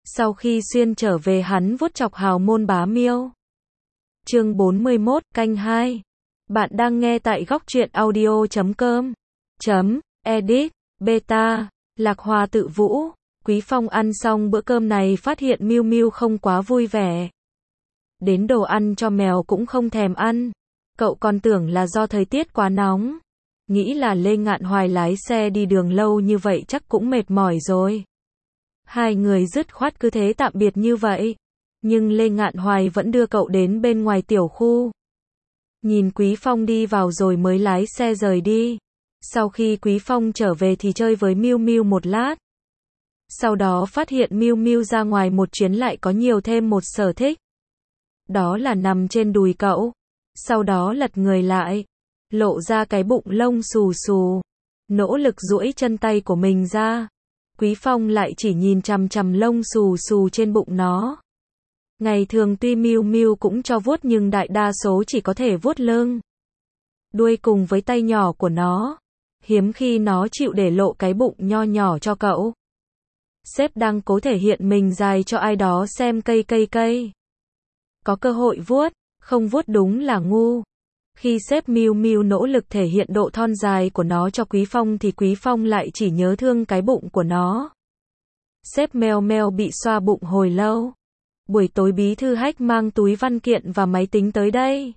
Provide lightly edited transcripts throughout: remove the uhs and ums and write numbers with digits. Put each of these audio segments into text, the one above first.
Sau khi xuyên trở về hắn vuốt chọc hào môn bá miêu. Chương 41, canh 2. Bạn đang nghe tại góc truyện audio.com. Edit, beta, Lạc Hoa tự vũ. Quý Phong ăn xong bữa cơm này phát hiện Miu Miu không quá vui vẻ. Đến đồ ăn cho mèo cũng không thèm ăn. Cậu còn tưởng là do thời tiết quá nóng. Nghĩ là Lê Ngạn Hoài lái xe đi đường lâu như vậy chắc cũng mệt mỏi rồi. Hai người dứt khoát cứ thế tạm biệt như vậy. Nhưng Lê Ngạn Hoài vẫn đưa cậu đến bên ngoài tiểu khu. Nhìn Quý Phong đi vào rồi mới lái xe rời đi. Sau khi Quý Phong trở về thì chơi với Miu Miu một lát. Sau đó phát hiện Miu Miu ra ngoài một chuyến lại có nhiều thêm một sở thích. Đó là nằm trên đùi cậu. Sau đó lật người lại. Lộ ra cái bụng lông xù xù. Nỗ lực duỗi chân tay của mình ra. Quý Phong lại chỉ nhìn chằm chằm lông xù xù trên bụng nó. Ngày thường tuy Miu Miu cũng cho vuốt nhưng đại đa số chỉ có thể vuốt lưng, đuôi cùng với tay nhỏ của nó. Hiếm khi nó chịu để lộ cái bụng nho nhỏ cho cậu. Sếp đang cố thể hiện mình dài cho ai đó xem cây. Có cơ hội vuốt, không vuốt đúng là ngu. Khi sếp Miu Miu nỗ lực thể hiện độ thon dài của nó cho Quý Phong thì Quý Phong lại chỉ nhớ thương cái bụng của nó. Sếp meo meo bị xoa bụng hồi lâu. Buổi tối Bí Thư Hách mang túi văn kiện và máy tính tới đây.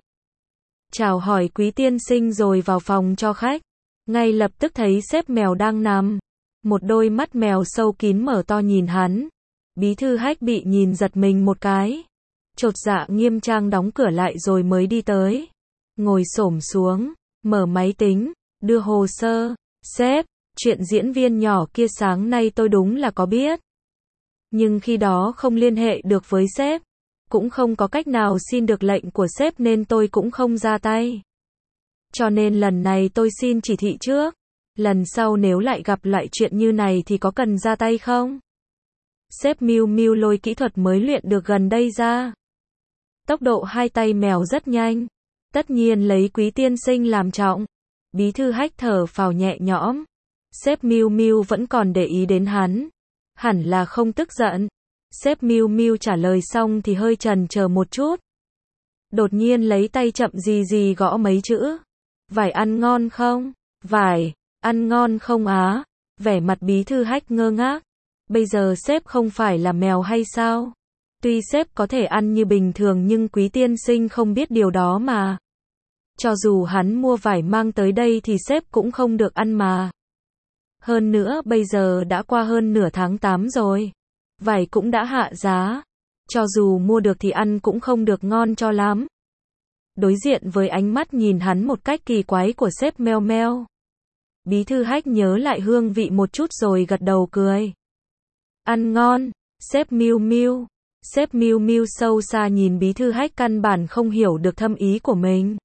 Chào hỏi Quý tiên sinh rồi vào phòng cho khách. Ngay lập tức thấy sếp mèo đang nằm. Một đôi mắt mèo sâu kín mở to nhìn hắn. Bí Thư Hách bị nhìn giật mình một cái. Chột dạ nghiêm trang đóng cửa lại rồi mới đi tới. Ngồi xổm xuống, mở máy tính, đưa hồ sơ. Sếp, chuyện diễn viên nhỏ kia sáng nay tôi đúng là có biết. Nhưng khi đó không liên hệ được với sếp. Cũng không có cách nào xin được lệnh của sếp nên tôi cũng không ra tay. Cho nên lần này tôi xin chỉ thị trước. Lần sau nếu lại gặp lại chuyện như này thì có cần ra tay không? Sếp Miu Miu lôi kỹ thuật mới luyện được gần đây ra. Tốc độ hai tay mèo rất nhanh. Tất nhiên lấy Quý tiên sinh làm trọng. Bí Thư Hách thở phào nhẹ nhõm. Sếp Miu Miu vẫn còn để ý đến hắn. Hẳn là không tức giận. Sếp Miu Miu trả lời xong thì hơi chần chờ một chút. Đột nhiên lấy tay chậm gì gõ mấy chữ. Vải ăn ngon không? Vải, ăn ngon không á? Vẻ mặt Bí Thư Hách ngơ ngác. Bây giờ sếp không phải là mèo hay sao? Tuy sếp có thể ăn như bình thường nhưng Quý tiên sinh không biết điều đó mà. Cho dù hắn mua vải mang tới đây thì sếp cũng không được ăn mà. Hơn nữa bây giờ đã qua hơn nửa tháng 8 rồi. Vải cũng đã hạ giá. Cho dù mua được thì ăn cũng không được ngon cho lắm. Đối diện với ánh mắt nhìn hắn một cách kỳ quái của sếp meo meo. Bí Thư Hách nhớ lại hương vị một chút rồi gật đầu cười. Ăn ngon, sếp Miu Miu. Sếp Miu Miu sâu xa nhìn Bí Thư Hách căn bản không hiểu được thâm ý của mình.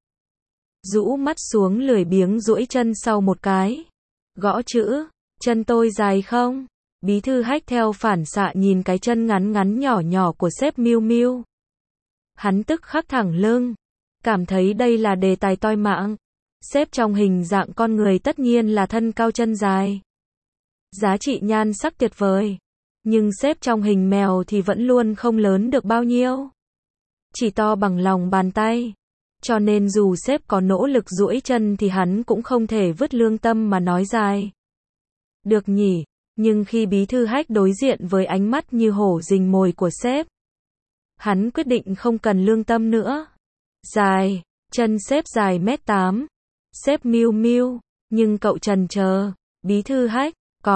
Rũ mắt xuống lười biếng duỗi chân sau một cái. Gõ chữ, chân tôi dài không? Bí Thư Hách theo phản xạ nhìn cái chân ngắn nhỏ của sếp Miu Miu. Hắn tức khắc thẳng lưng. Cảm thấy đây là đề tài toi mạng. Sếp trong hình dạng con người tất nhiên là thân cao chân dài. Giá trị nhan sắc tuyệt vời. Nhưng sếp trong hình mèo thì vẫn luôn không lớn được bao nhiêu. Chỉ to bằng lòng bàn tay. Cho nên dù sếp có nỗ lực duỗi chân thì hắn cũng không thể vứt lương tâm mà nói dài. Được nhỉ, nhưng khi Bí Thư Hách đối diện với ánh mắt như hổ rình mồi của sếp, hắn quyết định không cần lương tâm nữa. Dài, chân sếp dài 1m8. Sếp Miu Miu, nhưng cậu chần chờ. Bí Thư Hách,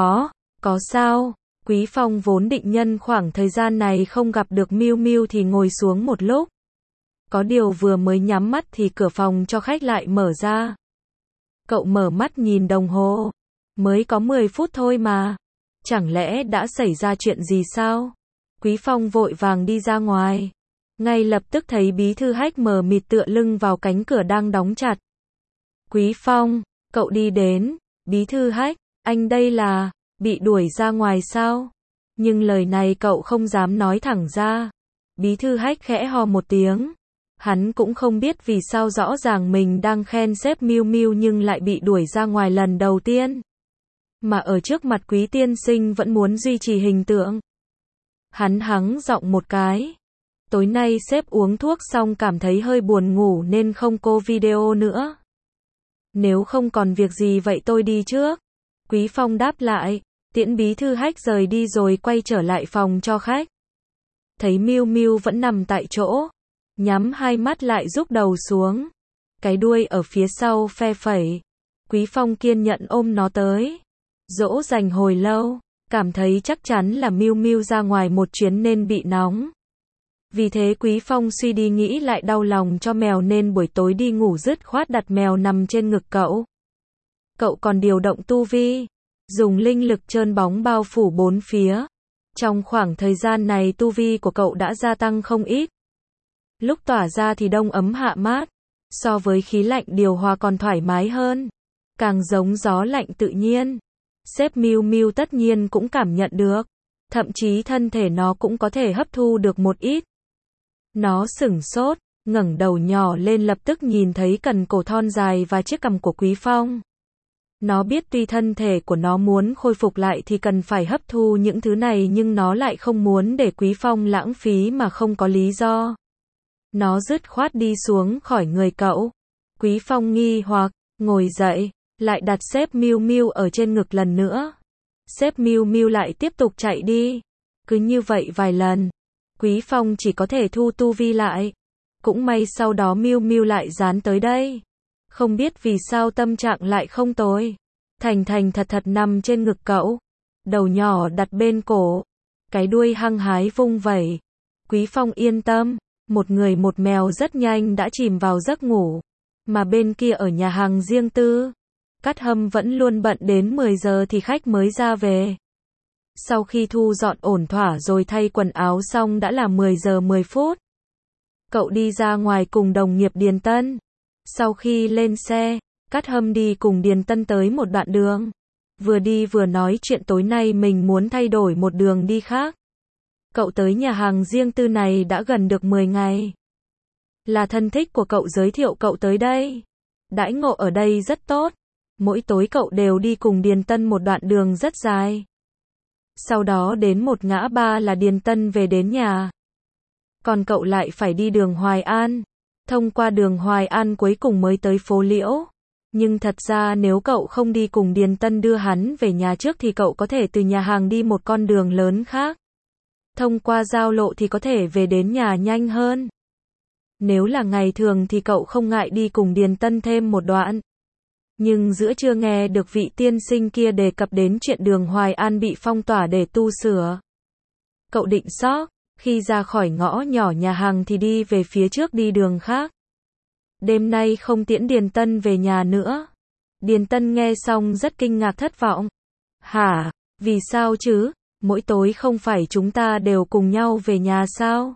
có sao? Quý Phong vốn định nhân khoảng thời gian này không gặp được Miu Miu thì ngồi xuống một lúc. Có điều vừa mới nhắm mắt thì cửa phòng cho khách lại mở ra. Cậu mở mắt nhìn đồng hồ. Mới có 10 phút thôi mà. Chẳng lẽ đã xảy ra chuyện gì sao? Quý Phong vội vàng đi ra ngoài. Ngay lập tức thấy Bí Thư Hách mờ mịt tựa lưng vào cánh cửa đang đóng chặt. Quý Phong, cậu đi đến. Bí Thư Hách, anh đây là bị đuổi ra ngoài sao? Nhưng lời này cậu không dám nói thẳng ra. Bí Thư Hách khẽ ho một tiếng. Hắn cũng không biết vì sao rõ ràng mình đang khen sếp Miu Miu nhưng lại bị đuổi ra ngoài lần đầu tiên. Mà ở trước mặt Quý tiên sinh vẫn muốn duy trì hình tượng. Hắn hắng giọng một cái. Tối nay sếp uống thuốc xong cảm thấy hơi buồn ngủ nên không cô video nữa. Nếu không còn việc gì vậy tôi đi trước. Quý Phong đáp lại, tiễn bí thư Hách rời đi rồi quay trở lại phòng cho khách. Thấy Miu Miu vẫn nằm tại chỗ, nhắm hai mắt lại rúc đầu xuống. Cái đuôi ở phía sau phe phẩy. Quý Phong kiên nhẫn ôm nó tới. Dỗ dành hồi lâu, cảm thấy chắc chắn là Miu Miu ra ngoài một chuyến nên bị nóng. Vì thế Quý Phong suy đi nghĩ lại đau lòng cho mèo nên buổi tối đi ngủ dứt khoát đặt mèo nằm trên ngực cậu. Cậu còn điều động tu vi, dùng linh lực trơn bóng bao phủ bốn phía. Trong khoảng thời gian này tu vi của cậu đã gia tăng không ít. Lúc tỏa ra thì đông ấm hạ mát, so với khí lạnh điều hòa còn thoải mái hơn, càng giống gió lạnh tự nhiên. Sếp Miu Miu tất nhiên cũng cảm nhận được, thậm chí thân thể nó cũng có thể hấp thu được một ít. Nó sửng sốt, ngẩng đầu nhỏ lên lập tức nhìn thấy cần cổ thon dài và chiếc cằm của Quý Phong. Nó biết tuy thân thể của nó muốn khôi phục lại thì cần phải hấp thu những thứ này nhưng nó lại không muốn để Quý Phong lãng phí mà không có lý do. Nó dứt khoát đi xuống khỏi người cậu. Quý Phong nghi hoặc, ngồi dậy, lại đặt sếp Miu Miu ở trên ngực lần nữa. Sếp Miu Miu lại tiếp tục chạy đi. Cứ như vậy vài lần, Quý Phong chỉ có thể thu tu vi lại. Cũng may sau đó Miu Miu lại dán tới đây. Không biết vì sao tâm trạng lại không tồi. Thành thành thật thật nằm trên ngực cậu. Đầu nhỏ đặt bên cổ. Cái đuôi hăng hái vung vẩy. Quý Phong yên tâm. Một người một mèo rất nhanh đã chìm vào giấc ngủ. Mà bên kia ở nhà hàng riêng tư, Cát Hâm vẫn luôn bận đến 10 giờ thì khách mới ra về. Sau khi thu dọn ổn thỏa rồi thay quần áo xong đã là 10 giờ 10 phút. Cậu đi ra ngoài cùng đồng nghiệp Điền Tân. Sau khi lên xe, Cát Hâm đi cùng Điền Tân tới một đoạn đường. Vừa đi vừa nói chuyện tối nay mình muốn thay đổi một đường đi khác. Cậu tới nhà hàng riêng tư này đã gần được 10 ngày. Là thân thích của cậu giới thiệu cậu tới đây. Đãi ngộ ở đây rất tốt. Mỗi tối cậu đều đi cùng Điền Tân một đoạn đường rất dài. Sau đó đến một ngã ba là Điền Tân về đến nhà. Còn cậu lại phải đi đường Hoài An. Thông qua đường Hoài An cuối cùng mới tới phố Liễu. Nhưng thật ra nếu cậu không đi cùng Điền Tân đưa hắn về nhà trước thì cậu có thể từ nhà hàng đi một con đường lớn khác. Thông qua giao lộ thì có thể về đến nhà nhanh hơn. Nếu là ngày thường thì cậu không ngại đi cùng Điền Tân thêm một đoạn. Nhưng giữa trưa nghe được vị tiên sinh kia đề cập đến chuyện đường Hoài An bị phong tỏa để tu sửa. Cậu định sốc, khi ra khỏi ngõ nhỏ nhà hàng thì đi về phía trước đi đường khác. Đêm nay không tiễn Điền Tân về nhà nữa. Điền Tân nghe xong rất kinh ngạc thất vọng. Hả, vì sao chứ, mỗi tối không phải chúng ta đều cùng nhau về nhà sao?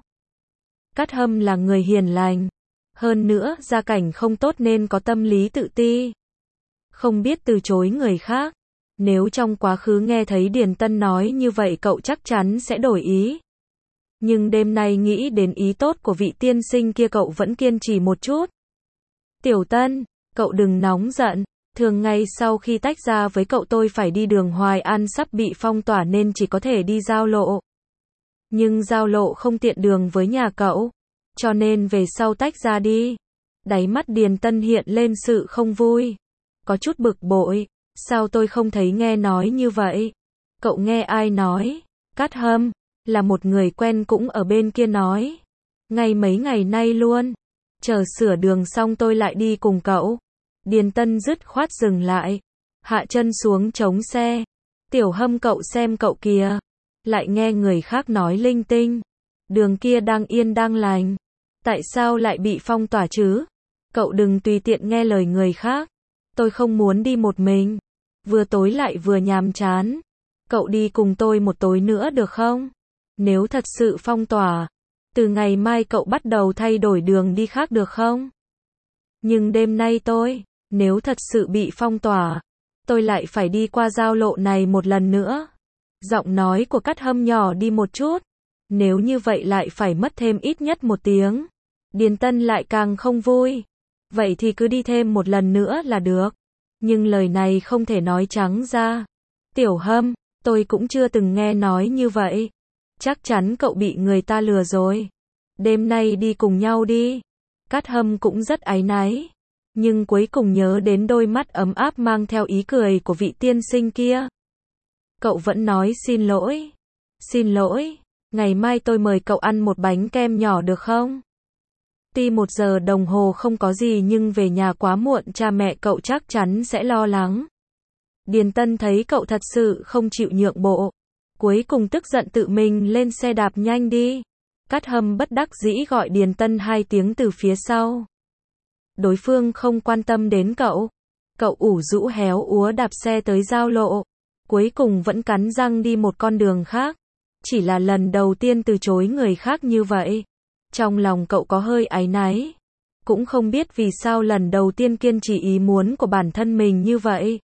Cát Hâm là người hiền lành. Hơn nữa, gia cảnh không tốt nên có tâm lý tự ti. Không biết từ chối người khác. Nếu trong quá khứ nghe thấy Điền Tân nói như vậy cậu chắc chắn sẽ đổi ý. Nhưng đêm nay nghĩ đến ý tốt của vị tiên sinh kia cậu vẫn kiên trì một chút. Tiểu Tân, cậu đừng nóng giận. Thường ngày sau khi tách ra với cậu tôi phải đi đường Hoài An sắp bị phong tỏa nên chỉ có thể đi giao lộ. Nhưng giao lộ không tiện đường với nhà cậu. Cho nên về sau tách ra đi. Đáy mắt Điền Tân hiện lên sự không vui. Có chút bực bội. Sao tôi không thấy nghe nói như vậy? Cậu nghe ai nói? Cát Hâm, là một người quen cũng ở bên kia nói. Ngay mấy ngày nay luôn. Chờ sửa đường xong tôi lại đi cùng cậu. Điền Tân dứt khoát dừng lại. Hạ chân xuống chống xe. Tiểu Hâm cậu xem cậu kìa. Lại nghe người khác nói linh tinh. Đường kia đang yên đang lành. Tại sao lại bị phong tỏa chứ? Cậu đừng tùy tiện nghe lời người khác. Tôi không muốn đi một mình. Vừa tối lại vừa nhàm chán. Cậu đi cùng tôi một tối nữa được không? Nếu thật sự phong tỏa, từ ngày mai cậu bắt đầu thay đổi đường đi khác được không? Nhưng đêm nay nếu thật sự bị phong tỏa, tôi lại phải đi qua giao lộ này một lần nữa. Giọng nói của Cát Hâm nhỏ đi một chút. Nếu như vậy lại phải mất thêm ít nhất 1 tiếng. Điền Tân lại càng không vui. Vậy thì cứ đi thêm một lần nữa là được. Nhưng lời này không thể nói trắng ra. Tiểu Hâm, tôi cũng chưa từng nghe nói như vậy. Chắc chắn cậu bị người ta lừa rồi. Đêm nay đi cùng nhau đi. Cát Hâm cũng rất áy náy. Nhưng cuối cùng nhớ đến đôi mắt ấm áp mang theo ý cười của vị tiên sinh kia. Cậu vẫn nói xin lỗi. Xin lỗi, ngày mai tôi mời cậu ăn một bánh kem nhỏ được không? Tuy 1 giờ đồng hồ không có gì nhưng về nhà quá muộn cha mẹ cậu chắc chắn sẽ lo lắng. Điền Tân thấy cậu thật sự không chịu nhượng bộ. Cuối cùng tức giận tự mình lên xe đạp nhanh đi. Cát Hâm bất đắc dĩ gọi Điền Tân 2 tiếng từ phía sau. Đối phương không quan tâm đến cậu. Cậu ủ rũ héo úa đạp xe tới giao lộ. Cuối cùng vẫn cắn răng đi một con đường khác. Chỉ là lần đầu tiên từ chối người khác như vậy. Trong lòng cậu có hơi áy náy. Cũng không biết vì sao lần đầu tiên kiên trì ý muốn của bản thân mình như vậy.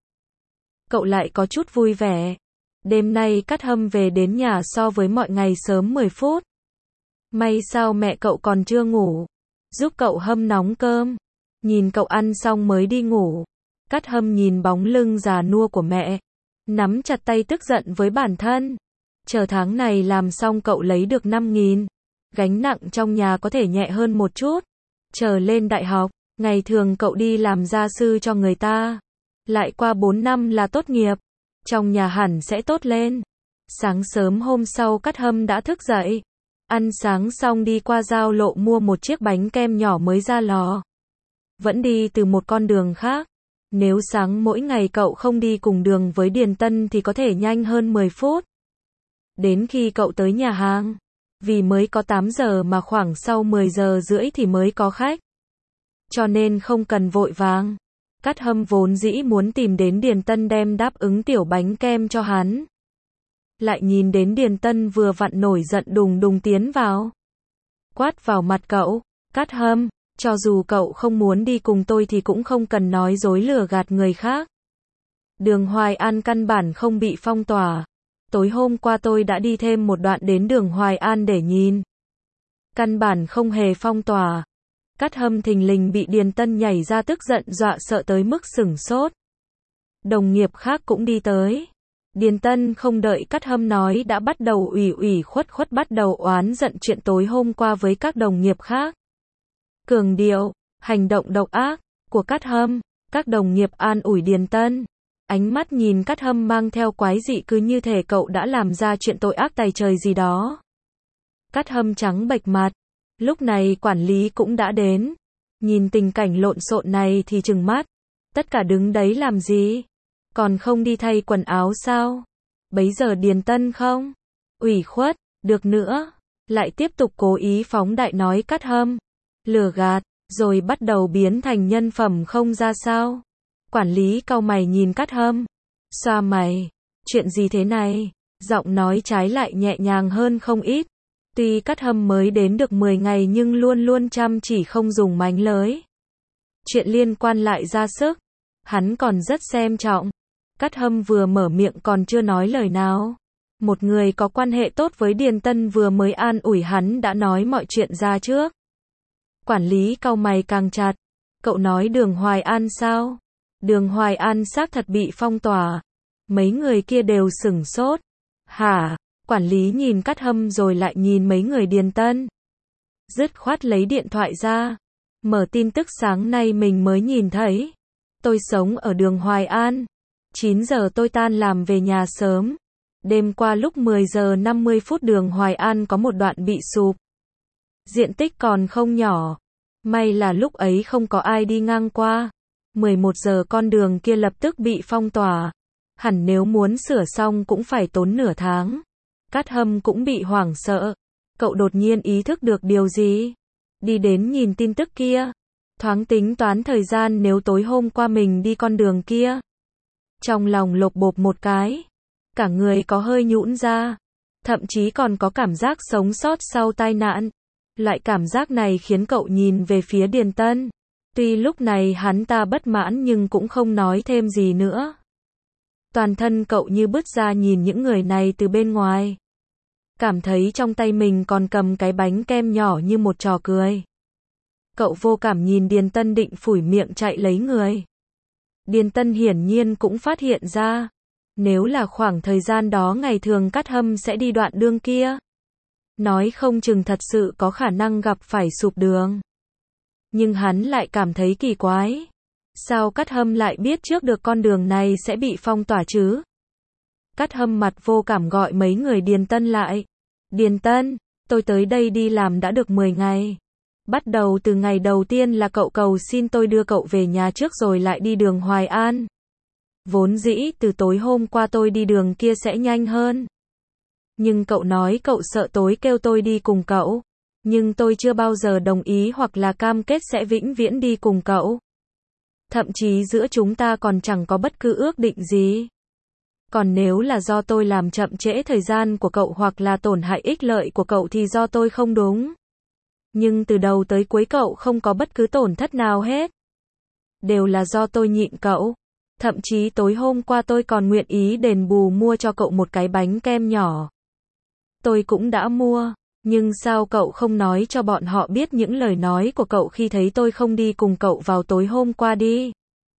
Cậu lại có chút vui vẻ. Đêm nay Cát Hâm về đến nhà so với mọi ngày sớm 10 phút. May sao mẹ cậu còn chưa ngủ. Giúp cậu hâm nóng cơm. Nhìn cậu ăn xong mới đi ngủ. Cát Hâm nhìn bóng lưng già nua của mẹ. Nắm chặt tay tức giận với bản thân. Chờ tháng này làm xong cậu lấy được 5.000. Gánh nặng trong nhà có thể nhẹ hơn một chút. Chờ lên đại học, ngày thường cậu đi làm gia sư cho người ta. Lại qua 4 năm là tốt nghiệp. Trong nhà hẳn sẽ tốt lên. Sáng sớm hôm sau Cát Hâm đã thức dậy. Ăn sáng xong đi qua giao lộ mua một chiếc bánh kem nhỏ mới ra lò. Vẫn đi từ một con đường khác. Nếu sáng mỗi ngày cậu không đi cùng đường với Điền Tân thì có thể nhanh hơn 10 phút. Đến khi cậu tới nhà hàng. Vì mới có 8 giờ mà khoảng sau 10 giờ rưỡi thì mới có khách. Cho nên không cần vội vàng. Cát Hâm vốn dĩ muốn tìm đến Điền Tân đem đáp ứng tiểu bánh kem cho hắn. Lại nhìn đến Điền Tân vừa vặn nổi giận đùng đùng tiến vào. Quát vào mặt cậu, Cát Hâm, cho dù cậu không muốn đi cùng tôi thì cũng không cần nói dối lừa gạt người khác. Đường Hoài An căn bản không bị phong tỏa. Tối hôm qua tôi đã đi thêm một đoạn đến đường Hoài An để nhìn. Căn bản không hề phong tỏa. Cát Hâm thình lình bị Điền Tân nhảy ra tức giận dọa sợ tới mức sửng sốt. Đồng nghiệp khác cũng đi tới. Điền Tân không đợi Cát Hâm nói đã bắt đầu ủy khuất bắt đầu oán giận chuyện tối hôm qua với các đồng nghiệp khác. Cường điệu, hành động độc ác của Cát Hâm, các đồng nghiệp an ủi Điền Tân. Ánh mắt nhìn Cát Hâm mang theo quái dị cứ như thể cậu đã làm ra chuyện tội ác tày trời gì đó. Cát Hâm trắng bệch mặt. Lúc này quản lý cũng đã đến. Nhìn tình cảnh lộn xộn này thì trừng mắt. Tất cả đứng đấy làm gì? Còn không đi thay quần áo sao? Bấy giờ Điền Tân không? Ủy khuất, được nữa. Lại tiếp tục cố ý phóng đại nói Cát Hâm. Lừa gạt, rồi bắt đầu biến thành nhân phẩm không ra sao? Quản lý cau mày nhìn Cát Hâm. Xoa mày. Chuyện gì thế này? Giọng nói trái lại nhẹ nhàng hơn không ít. Tuy Cát Hâm mới đến được 10 ngày nhưng luôn luôn chăm chỉ không dùng mánh lới. Chuyện liên quan lại ra sức. Hắn còn rất xem trọng. Cát Hâm vừa mở miệng còn chưa nói lời nào. Một người có quan hệ tốt với Điền Tân vừa mới an ủi hắn đã nói mọi chuyện ra trước. Quản lý cau mày càng chặt. Cậu nói đường Hoài An sao? Đường Hoài An xác thật bị phong tỏa. Mấy người kia đều sửng sốt. Hả? Quản lý nhìn Cát Hâm rồi lại nhìn mấy người Điền Tân. Dứt khoát lấy điện thoại ra. Mở tin tức sáng nay mình mới nhìn thấy. Tôi sống ở đường Hoài An. 9 giờ tôi tan làm về nhà sớm. Đêm qua lúc 10 giờ 50 phút đường Hoài An có một đoạn bị sụp. Diện tích còn không nhỏ. May là lúc ấy không có ai đi ngang qua. 11 giờ con đường kia lập tức bị phong tỏa. Hẳn nếu muốn sửa xong cũng phải tốn nửa tháng. Cát Hâm cũng bị hoảng sợ. Cậu đột nhiên ý thức được điều gì? Đi đến nhìn tin tức kia. Thoáng tính toán thời gian nếu tối hôm qua mình đi con đường kia. Trong lòng lột bột một cái. Cả người có hơi nhũn ra. Thậm chí còn có cảm giác sống sót sau tai nạn. Loại cảm giác này khiến cậu nhìn về phía Điền Tân. Tuy lúc này hắn ta bất mãn nhưng cũng không nói thêm gì nữa. Toàn thân cậu như bứt ra nhìn những người này từ bên ngoài. Cảm thấy trong tay mình còn cầm cái bánh kem nhỏ như một trò cười. Cậu vô cảm nhìn Điền Tân định phủi miệng chạy lấy người. Điền Tân hiển nhiên cũng phát hiện ra. Nếu là khoảng thời gian đó ngày thường Cát Hâm sẽ đi đoạn đường kia. nói không chừng thật sự có khả năng gặp phải sụp đường. Nhưng hắn lại cảm thấy kỳ quái. Sao Cát Hâm lại biết trước được con đường này sẽ bị phong tỏa chứ? Cát Hâm mặt vô cảm gọi mấy người Điền Tân lại. Điền Tân, tôi tới đây đi làm đã được 10 ngày. Bắt đầu từ ngày đầu tiên là cậu cầu xin tôi đưa cậu về nhà trước rồi lại đi đường Hoài An. Vốn dĩ từ tối hôm qua tôi đi đường kia sẽ nhanh hơn. Nhưng cậu nói cậu sợ tối kêu tôi đi cùng cậu. Nhưng tôi chưa bao giờ đồng ý hoặc là cam kết sẽ vĩnh viễn đi cùng cậu. Thậm chí giữa chúng ta còn chẳng có bất cứ ước định gì. Còn nếu là do tôi làm chậm trễ thời gian của cậu hoặc là tổn hại ích lợi của cậu thì do tôi không đúng. Nhưng từ đầu tới cuối cậu không có bất cứ tổn thất nào hết. Đều là do tôi nhịn cậu. Thậm chí tối hôm qua tôi còn nguyện ý đền bù mua cho cậu một cái bánh kem nhỏ. Tôi cũng đã mua. Nhưng sao cậu không nói cho bọn họ biết những lời nói của cậu khi thấy tôi không đi cùng cậu vào tối hôm qua đi?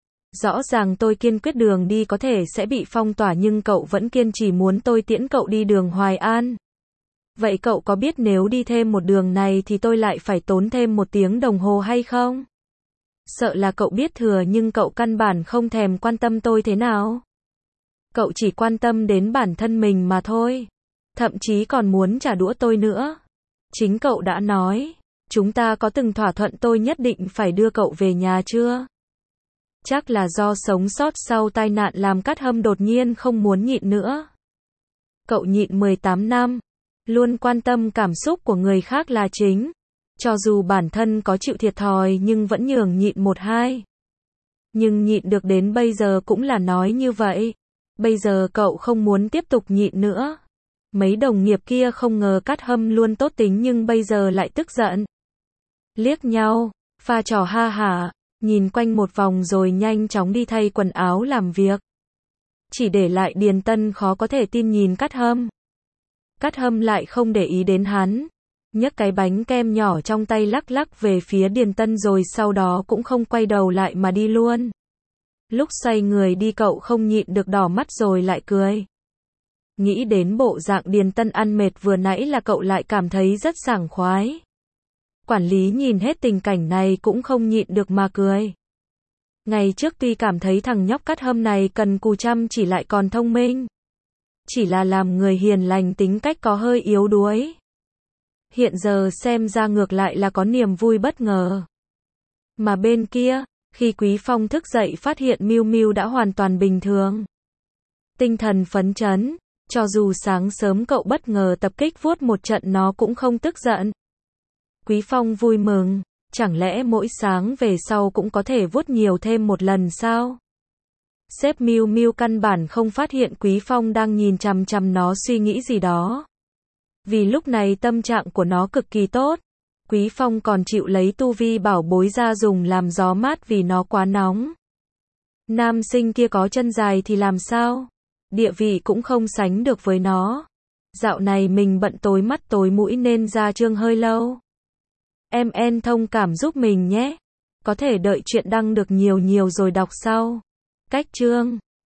Rõ ràng tôi kiên quyết đường đi có thể sẽ bị phong tỏa nhưng cậu vẫn kiên trì muốn tôi tiễn cậu đi đường Hoài An. Vậy cậu có biết nếu đi thêm một đường này thì tôi lại phải tốn thêm 1 tiếng đồng hồ hay không? Sợ là cậu biết thừa nhưng cậu căn bản không thèm quan tâm tôi thế nào. Cậu chỉ quan tâm đến bản thân mình mà thôi. Thậm chí còn muốn trả đũa tôi nữa. Chính cậu đã nói, chúng ta có từng thỏa thuận tôi nhất định phải đưa cậu về nhà chưa? Chắc là do sống sót sau tai nạn làm Cát Hâm đột nhiên không muốn nhịn nữa. Cậu nhịn 18 năm, luôn quan tâm cảm xúc của người khác là chính. Cho dù bản thân có chịu thiệt thòi nhưng vẫn nhường nhịn 1-2. Nhưng nhịn được đến bây giờ cũng là nói như vậy. Bây giờ cậu không muốn tiếp tục nhịn nữa. Mấy đồng nghiệp kia không ngờ Cát Hâm luôn tốt tính nhưng bây giờ lại tức giận. Liếc nhau, pha trò ha hả, nhìn quanh một vòng rồi nhanh chóng đi thay quần áo làm việc. Chỉ để lại Điền Tân khó có thể tin nhìn Cát Hâm. Cát Hâm lại không để ý đến hắn. Nhấc cái bánh kem nhỏ trong tay lắc lắc về phía Điền Tân rồi sau đó cũng không quay đầu lại mà đi luôn. Lúc xoay người đi cậu không nhịn được đỏ mắt rồi lại cười. Nghĩ đến bộ dạng Điền Tân ăn mệt vừa nãy là cậu lại cảm thấy rất sảng khoái. Quản lý nhìn hết tình cảnh này cũng không nhịn được mà cười. Ngày trước tuy cảm thấy thằng nhóc Cát Hâm này cần cù chăm chỉ lại còn thông minh. Chỉ là làm người hiền lành tính cách có hơi yếu đuối. Hiện giờ xem ra ngược lại là có niềm vui bất ngờ. Mà bên kia, khi Quý Phong thức dậy phát hiện Miu Miu đã hoàn toàn bình thường. Tinh thần phấn chấn, cho dù sáng sớm cậu bất ngờ tập kích vuốt một trận nó cũng không tức giận. Quý Phong vui mừng, chẳng lẽ mỗi sáng về sau cũng có thể vuốt nhiều thêm một lần sao? Sếp Miu Miu căn bản không phát hiện Quý Phong đang nhìn chằm chằm nó suy nghĩ gì đó. Vì lúc này tâm trạng của nó cực kỳ tốt. Quý Phong còn chịu lấy tu vi bảo bối ra dùng làm gió mát vì nó quá nóng. Nam sinh kia có chân dài thì làm sao? Địa vị cũng không sánh được với nó. Dạo này mình bận tối mắt tối mũi nên ra chương hơi lâu. Em thông cảm giúp mình nhé. Có thể đợi chuyện đăng được nhiều rồi đọc sau. Cách chương